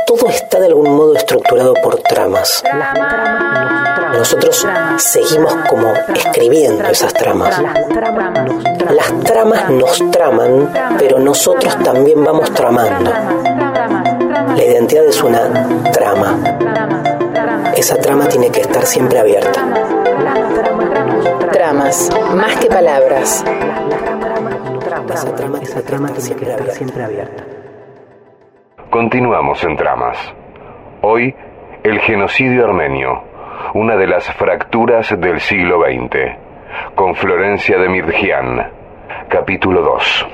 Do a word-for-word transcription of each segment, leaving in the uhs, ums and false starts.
todo está de algún modo estructurado por tramas. Nosotros seguimos como escribiendo esas tramas. Las tramas nos traman, pero nosotros también vamos tramando. La identidad es una trama. Esa trama tiene que estar siempre abierta. Tramas, más que palabras. Esa trama, esa trama tiene que estar siempre abierta. Continuamos en Tramas. Hoy, el genocidio armenio, una de las fracturas del siglo veinte, con Florencia de Midjian, capítulo dos.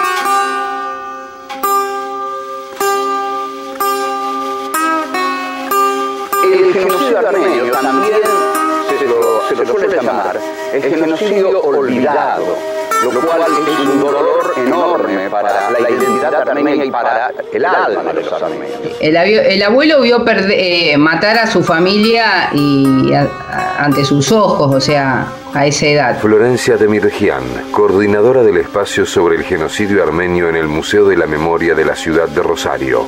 El genocidio armenio también se lo, se lo suele llamar el genocidio olvidado, lo cual es un dolor enorme para la identidad armenia y para el alma de los armenios. El, el abuelo vio perder, eh, matar a su familia y a, a, ante sus ojos, o sea, a esa edad. Florencia de Midjian, coordinadora del espacio sobre el genocidio armenio en el Museo de la Memoria de la ciudad de Rosario.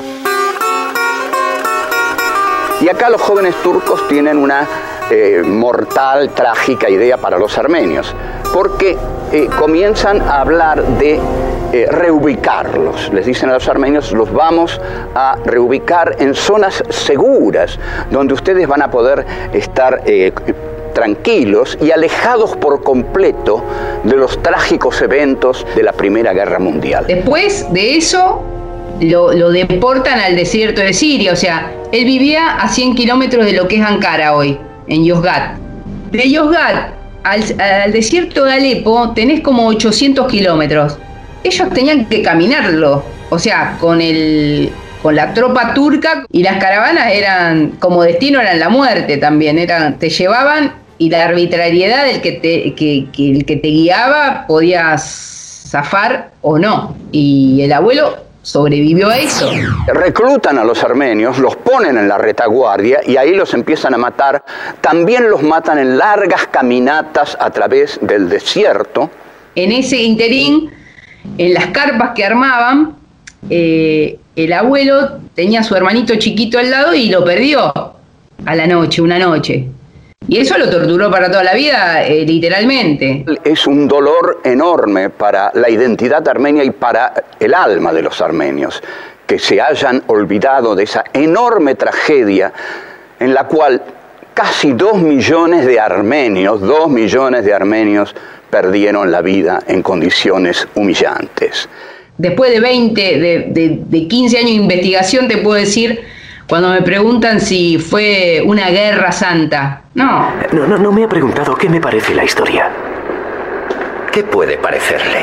Y acá los jóvenes turcos tienen una eh, mortal, trágica idea para los armenios, porque eh, comienzan a hablar de eh, reubicarlos. Les dicen a los armenios, los vamos a reubicar en zonas seguras, donde ustedes van a poder estar eh, tranquilos y alejados por completo de los trágicos eventos de la Primera Guerra Mundial. Después de eso, lo, lo deportan al desierto de Siria, o sea, él vivía a cien kilómetros de lo que es Ankara hoy, en Yozgat. De Yozgat al, al desierto de Alepo tenés como ochocientos kilómetros. Ellos tenían que caminarlo, o sea, con el con la tropa turca, y las caravanas eran, como destino, eran la muerte también, eran, te llevaban, y la arbitrariedad del que te, que, que el que te guiaba podías zafar o no. Y el abuelo sobrevivió a eso. Reclutan a los armenios, los ponen en la retaguardia y ahí los empiezan a matar. También los matan en largas caminatas a través del desierto. En ese interín, en las carpas que armaban, eh, el abuelo tenía a su hermanito chiquito al lado y lo perdió a la noche, una noche. Y eso lo torturó para toda la vida, eh, literalmente. Es un dolor enorme para la identidad armenia y para el alma de los armenios, que se hayan olvidado de esa enorme tragedia en la cual casi dos millones de armenios, dos millones de armenios perdieron la vida en condiciones humillantes. Después de veinte, de, de, de quince años de investigación, te puedo decir, cuando me preguntan si fue una guerra santa, no. No, no, no me ha preguntado qué me parece la historia. ¿Qué puede parecerle?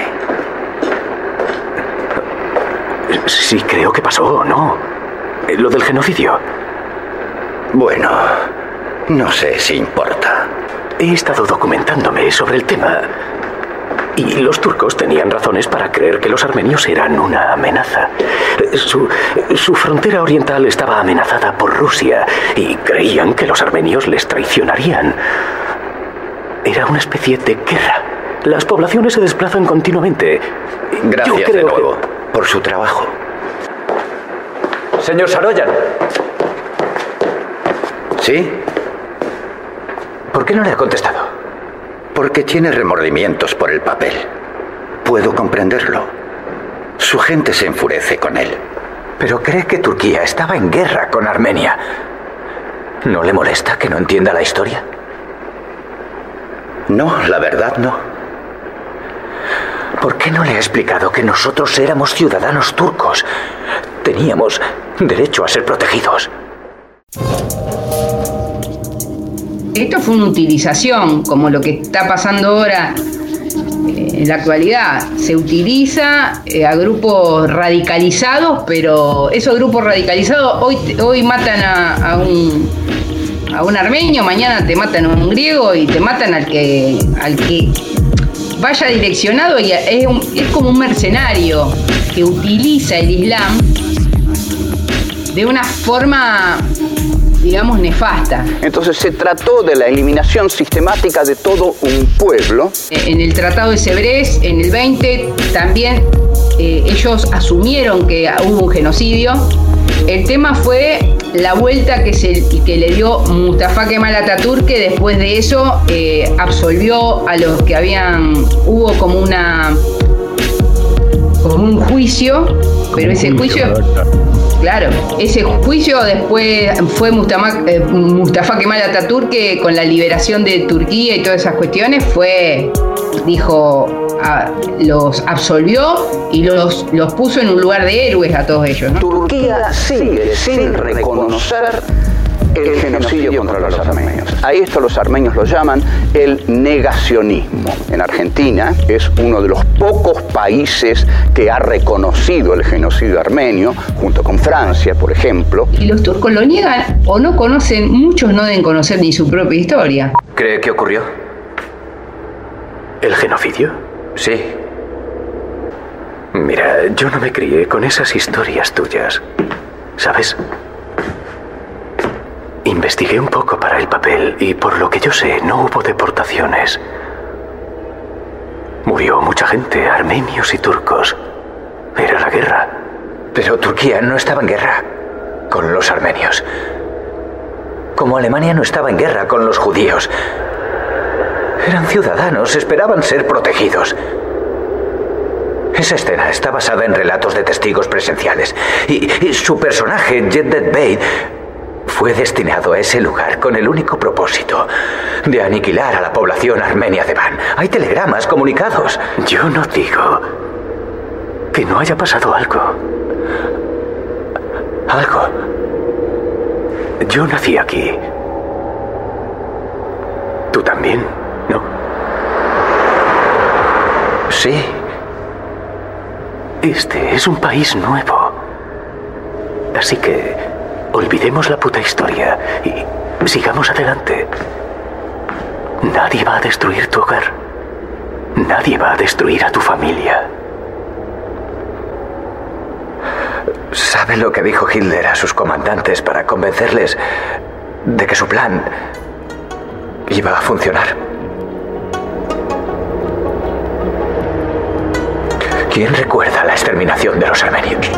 Sí, creo que pasó, ¿no? Lo del genocidio. Bueno, no sé si importa. He estado documentándome sobre el tema. Y los turcos tenían razones para creer que los armenios eran una amenaza. Su, su frontera oriental estaba amenazada por Rusia y creían que los armenios les traicionarían. Era una especie de guerra. Las poblaciones se desplazan continuamente. Gracias Yo creo de nuevo que... por su trabajo. Señor Saroyan. ¿Sí? ¿Por qué no le ha contestado? Porque tiene remordimientos por el papel. Puedo comprenderlo. Su gente se enfurece con él. Pero cree que Turquía estaba en guerra con Armenia. ¿No le molesta que no entienda la historia? No, la verdad no. ¿Por qué no le ha explicado que nosotros éramos ciudadanos turcos? Teníamos derecho a ser protegidos. Esto fue una utilización, como lo que está pasando ahora eh, en la actualidad. Se utiliza eh, a grupos radicalizados, pero esos grupos radicalizados hoy, hoy matan a, a, un, a un armenio, mañana te matan a un griego y te matan al que, al que vaya direccionado. Y es, un, es como un mercenario que utiliza el Islam de una forma, digamos, nefasta. Entonces se trató de la eliminación sistemática de todo un pueblo. En el Tratado de Sèvres, en el veinte, también eh, ellos asumieron que hubo un genocidio el tema fue la vuelta que, se, que le dio Mustafa Kemal Atatürk, que después de eso eh, absolvió a los que habían, hubo como una como un juicio, pero ese juicio, claro, ese juicio después fue Mustafa, eh, Mustafa Kemal Atatürk, que con la liberación de Turquía y todas esas cuestiones fue, dijo, a, los absolvió y los, los puso en un lugar de héroes a todos ellos, ¿no? Turquía sigue sin reconocer el genocidio contra los armenios. A esto los armenios lo llaman el negacionismo. En Argentina es uno de los pocos países que ha reconocido el genocidio armenio, junto con Francia, por ejemplo. Y los turcos lo niegan o no conocen, muchos no deben conocer ni su propia historia. ¿Cree que ocurrió? ¿El genocidio? Sí. Mira, yo no me crié con esas historias tuyas, ¿sabes? Investigué un poco para el papel y por lo que yo sé no hubo deportaciones. Murió mucha gente, armenios y turcos. Era la guerra. Pero Turquía no estaba en guerra con los armenios. Como Alemania no estaba en guerra con los judíos. Eran ciudadanos, esperaban ser protegidos. Esa escena está basada en relatos de testigos presenciales. Y, y su personaje, Cevdet Bey, fue destinado a ese lugar con el único propósito de aniquilar a la población armenia de Van. Hay telegramas, comunicados. Yo no digo que no haya pasado algo. Algo. Yo nací aquí. ¿Tú también? ¿No? Sí. Este es un país nuevo. Así que olvidemos la puta historia y sigamos adelante. Nadie va a destruir tu hogar. Nadie va a destruir a tu familia. ¿Sabe lo que dijo Hitler a sus comandantes para convencerles de que su plan iba a funcionar? ¿Quién recuerda la exterminación de los armenios?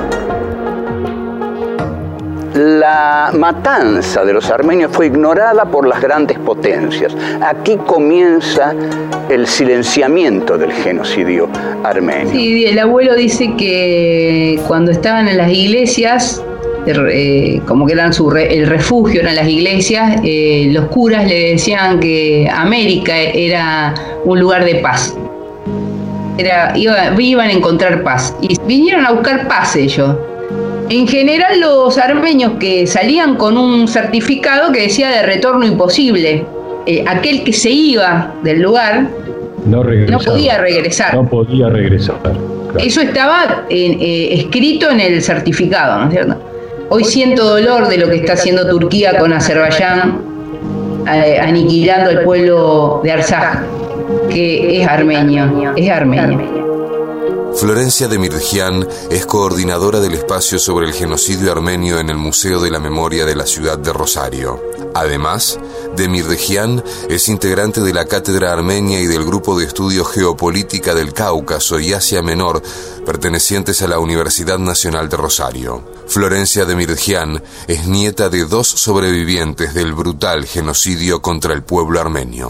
La matanza de los armenios fue ignorada por las grandes potencias. Aquí comienza el silenciamiento del genocidio armenio. Sí, el abuelo dice que cuando estaban en las iglesias, eh, como que eran su re, el refugio, eran las iglesias, eh, los curas le decían que América era un lugar de paz. Era, iba, iban a encontrar paz. Y vinieron a buscar paz ellos. En general los armenios que salían con un certificado que decía de retorno imposible, eh, aquel que se iba del lugar no, no podía regresar. No podía regresar. Claro. Eso estaba en, eh, escrito en el certificado, ¿no es cierto? Hoy siento dolor de lo que está haciendo Turquía con Azerbaiyán, eh, aniquilando al pueblo de Arsaj, que es armenio, es armenio. Florencia Demirjian es coordinadora del espacio sobre el genocidio armenio en el Museo de la Memoria de la ciudad de Rosario. Además, Demirjian es integrante de la Cátedra Armenia y del Grupo de Estudio Geopolítica del Cáucaso y Asia Menor, pertenecientes a la Universidad Nacional de Rosario. Florencia Demirjian es nieta de dos sobrevivientes del brutal genocidio contra el pueblo armenio.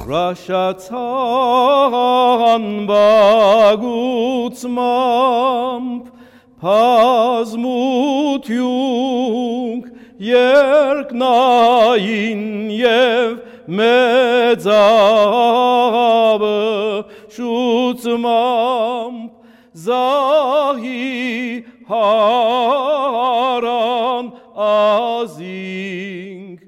Երկնային և մեծավը շուծմամբ զահի հարան ազինք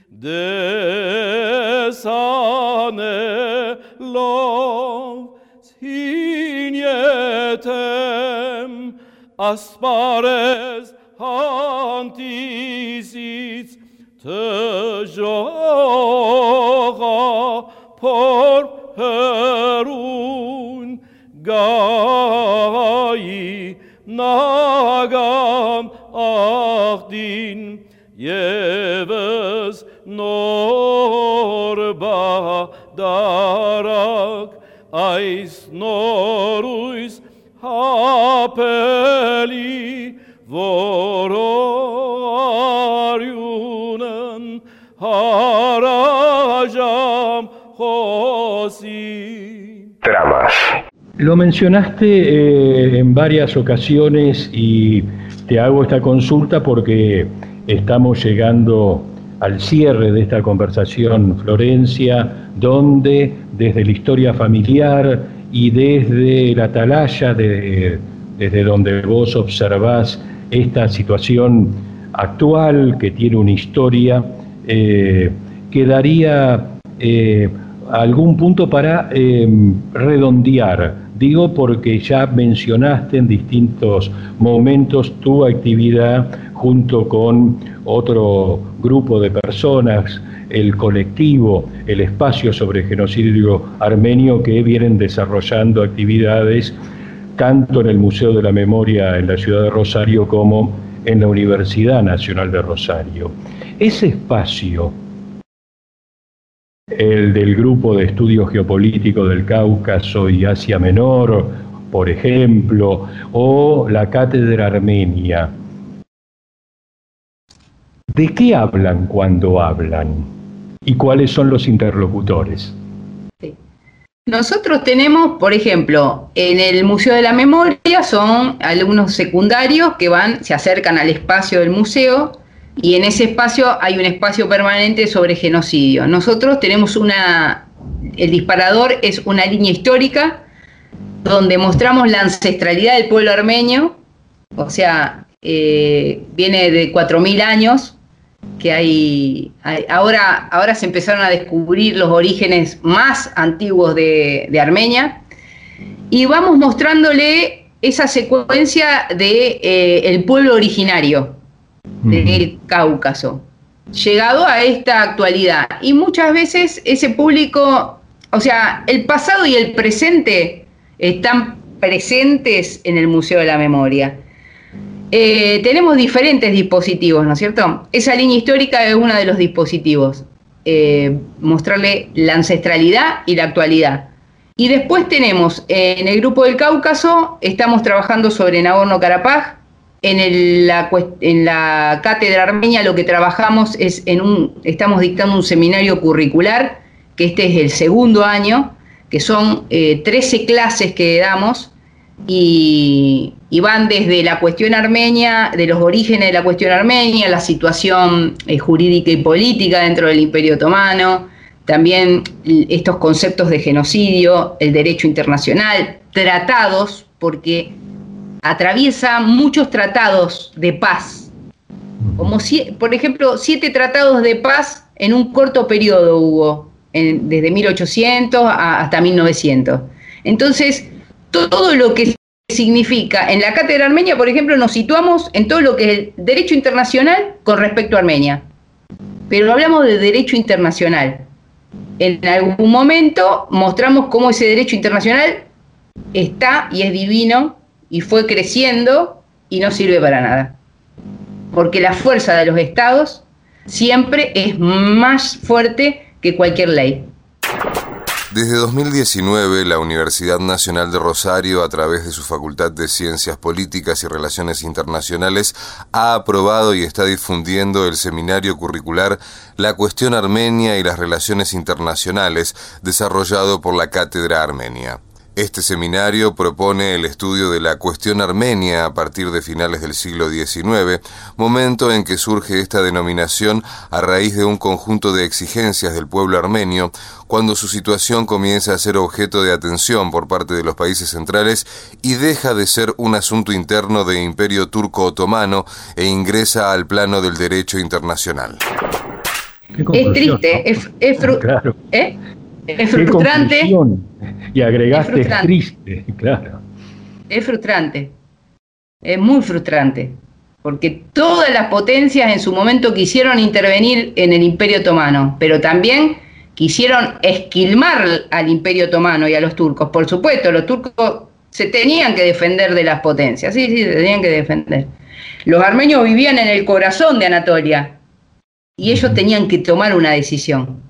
դեսանելով ցին ետեմ ասպարեզ Hantisից թժողա փոր հերուն գայի նագամ աղդին եվս նոր բադարակ այս նորույս հապելի որով harajam chosi. Tramas. Lo mencionaste eh, en varias ocasiones y te hago esta consulta porque estamos llegando al cierre de esta conversación, Florencia, donde desde la historia familiar y desde la atalaya, de, desde donde vos observás esta situación actual que tiene una historia, eh, quedaría eh, algún punto para eh, redondear. Digo porque ya mencionaste en distintos momentos tu actividad junto con otro grupo de personas, el colectivo, el espacio sobre genocidio armenio, que vienen desarrollando actividades tanto en el Museo de la Memoria en la ciudad de Rosario como en la Universidad Nacional de Rosario. Ese espacio, el del Grupo de Estudios Geopolíticos del Cáucaso y Asia Menor, por ejemplo, o la Cátedra Armenia, ¿de qué hablan cuando hablan? ¿Y cuáles son los interlocutores? Sí. Nosotros tenemos, por ejemplo, en el Museo de la Memoria son alumnos secundarios que van, se acercan al espacio del museo, y en ese espacio hay un espacio permanente sobre genocidio. Nosotros tenemos una, el disparador es una línea histórica donde mostramos la ancestralidad del pueblo armenio, o sea, eh, viene de cuatro mil años, que hay, hay ahora, ahora se empezaron a descubrir los orígenes más antiguos de, de Armenia, y vamos mostrándole esa secuencia de eh, el pueblo originario del Cáucaso, llegado a esta actualidad. Y muchas veces ese público, o sea, el pasado y el presente están presentes en el Museo de la Memoria. Eh, tenemos diferentes dispositivos, ¿no es cierto? Esa línea histórica es uno de los dispositivos, eh, mostrarle la ancestralidad y la actualidad. Y después tenemos, eh, en el Grupo del Cáucaso, estamos trabajando sobre Nagorno-Karabaj. En, el, la, en la Cátedra Armenia lo que trabajamos es, en un, estamos dictando un seminario curricular, que este es el segundo año, que son eh, trece clases que damos, y, y van desde la cuestión armenia, de los orígenes de la cuestión armenia, la situación eh, jurídica y política dentro del Imperio Otomano, también estos conceptos de genocidio, el derecho internacional, tratados, porque atraviesa muchos tratados de paz, como si, por ejemplo, siete tratados de paz en un corto periodo hubo, en, desde mil ochocientos a, hasta mil novecientos. Entonces, todo lo que significa, en la Cátedra Armenia, por ejemplo, nos situamos en todo lo que es el derecho internacional con respecto a Armenia, pero hablamos de derecho internacional. En algún momento mostramos cómo ese derecho internacional está y es divino, y fue creciendo y no sirve para nada. Porque la fuerza de los estados siempre es más fuerte que cualquier ley. Desde dos mil diecinueve, la Universidad Nacional de Rosario, a través de su Facultad de Ciencias Políticas y Relaciones Internacionales, ha aprobado y está difundiendo el seminario curricular La Cuestión Armenia y las Relaciones Internacionales, desarrollado por la Cátedra Armenia. Este seminario propone el estudio de la cuestión armenia a partir de finales del siglo diecinueve, momento en que surge esta denominación a raíz de un conjunto de exigencias del pueblo armenio, cuando su situación comienza a ser objeto de atención por parte de los países centrales y deja de ser un asunto interno de Imperio Turco-Otomano e ingresa al plano del derecho internacional. Es triste, es, es, fru- claro. ¿eh? es frustrante. Y agregaste es, es triste, claro. Es frustrante, es muy frustrante, porque todas las potencias en su momento quisieron intervenir en el Imperio Otomano, pero también quisieron esquilmar al Imperio Otomano y a los turcos. Por supuesto, los turcos se tenían que defender de las potencias, sí, sí, se tenían que defender. Los armenios vivían en el corazón de Anatolia y ellos tenían que tomar una decisión.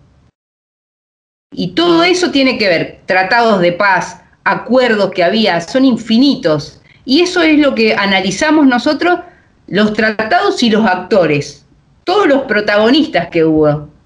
Y todo eso tiene que ver, tratados de paz, acuerdos que había, son infinitos. Y eso es lo que analizamos nosotros, los tratados y los actores, todos los protagonistas que hubo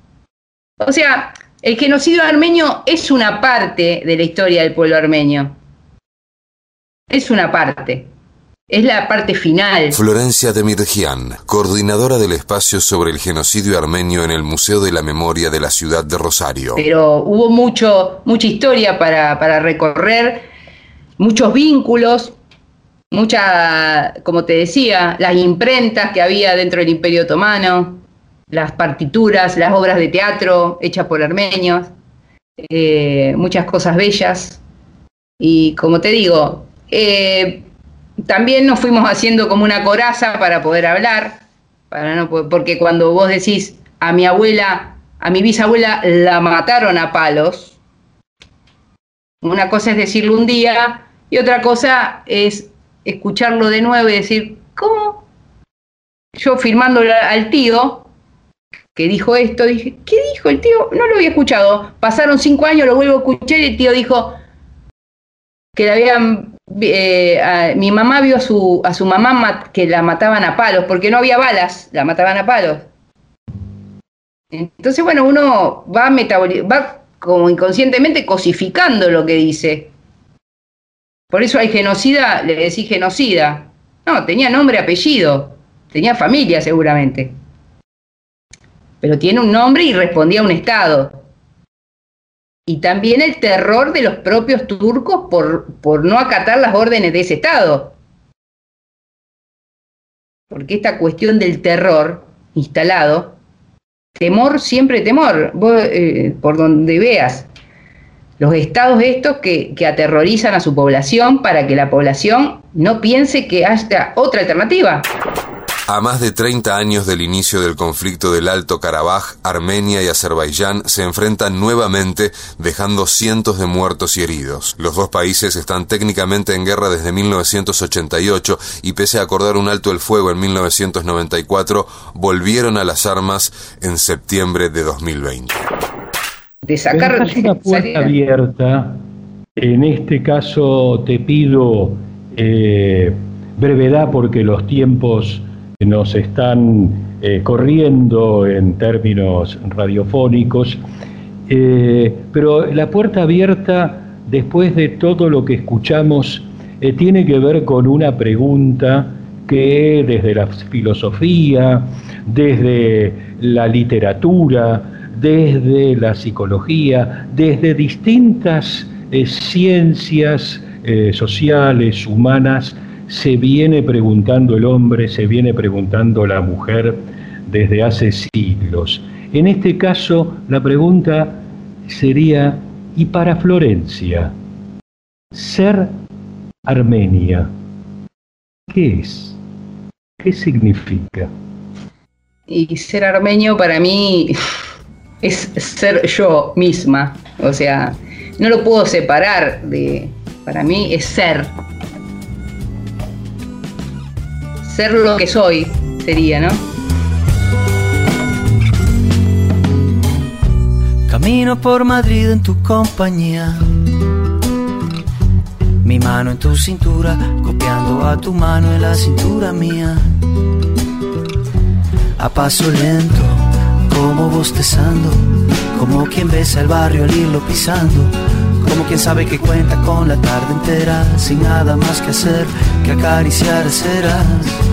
O sea, el genocidio armenio es una parte de la historia del pueblo armenio. Es una parte. Es la parte final. Florencia Demirjian, coordinadora del espacio sobre el genocidio armenio en el Museo de la Memoria de la ciudad de Rosario. Pero hubo mucho, mucha historia para, para recorrer, muchos vínculos, mucha, como te decía, las imprentas que había dentro del Imperio Otomano, las partituras, las obras de teatro hechas por armenios, eh, muchas cosas bellas. Y como te digo, eh, también nos fuimos haciendo como una coraza para poder hablar, para no, porque cuando vos decís a mi abuela, a mi bisabuela la mataron a palos, una cosa es decirlo un día y otra cosa es escucharlo de nuevo y decir, ¿cómo? Yo firmando al tío que dijo esto, dije, ¿qué dijo el tío? No lo había escuchado. Pasaron cinco años, lo vuelvo a escuchar y el tío dijo que la habían... Eh, a, mi mamá vio a su, a su mamá mat, que la mataban a palos, porque no había balas, la mataban a palos. Entonces, bueno, uno va, va como inconscientemente cosificando lo que dice. Por eso hay genocida, le decís genocida. No, tenía nombre, apellido, tenía familia seguramente. Pero tiene un nombre y respondía a un Estado. Y también el terror de los propios turcos por, por no acatar las órdenes de ese Estado. Porque esta cuestión del terror instalado, temor, siempre temor, vos, eh, por donde veas, los estados estos que, que aterrorizan a su población para que la población no piense que haya otra alternativa. A más de treinta años del inicio del conflicto del Alto Karabaj, Armenia y Azerbaiyán se enfrentan nuevamente, dejando cientos de muertos y heridos. Los dos países están técnicamente en guerra desde mil novecientos ochenta y ocho y pese a acordar un alto el fuego en mil novecientos noventa y cuatro, volvieron a las armas en septiembre de dos mil veinte. De sacar es una puerta abierta. En este caso te pido eh, brevedad porque los tiempos nos están eh, corriendo en términos radiofónicos, eh, pero la puerta abierta, después de todo lo que escuchamos, eh, tiene que ver con una pregunta que desde la filosofía, desde la literatura, desde la psicología, desde distintas eh, ciencias eh, sociales, humanas, se viene preguntando el hombre, se viene preguntando la mujer desde hace siglos. En este caso, la pregunta sería, ¿y para Florencia, ser armenia, qué es? ¿Qué significa? Y ser armenio para mí es ser yo misma, o sea, no lo puedo separar de, para mí es ser. Ser lo que soy, sería, ¿no? Camino por Madrid en tu compañía, mi mano en tu cintura, copiando a tu mano en la cintura mía. A paso lento, como bostezando, como quien besa el barrio al irlo pisando, como quien sabe que cuenta con la tarde entera, sin nada más que hacer que acariciar serás.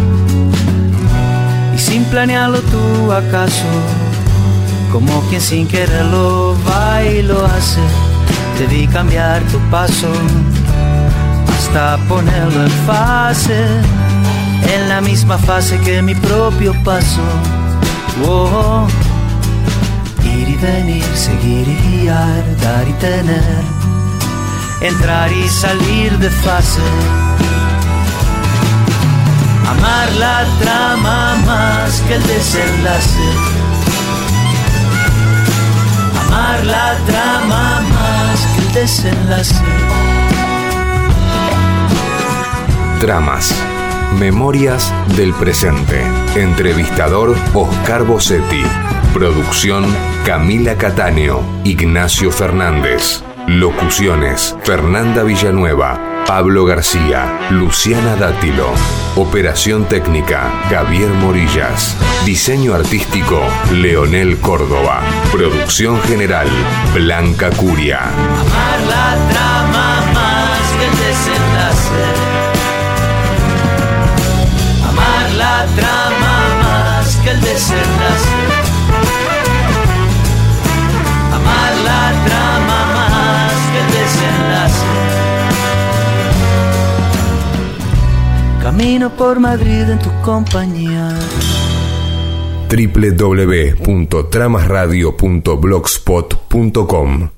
Y sin planearlo tú acaso, como quien sin quererlo va y lo hace, te vi cambiar tu paso hasta ponerlo en fase, en la misma fase que mi propio paso. Oh, ir y venir, seguir y guiar, dar y tener, entrar y salir de fase. Amar la trama más que el desenlace. Amar la trama más que el desenlace. Tramas. Memorias del presente. Entrevistador Oscar Bossetti. Producción Camila Cattaneo, Ignacio Fernández. Locuciones Fernanda Villanueva, Pablo García, Luciana Dátilo. Operación técnica, Javier Morillas. Diseño artístico, Leonel Córdoba. Producción general, Blanca Curia. Amar la trama más que el desenlace. Amar la trama más que el desenlace. Amar la trama más que el desenlace. Camino por Madrid en tu compañía. doble u doble u doble u punto tramas radio punto blogspot punto com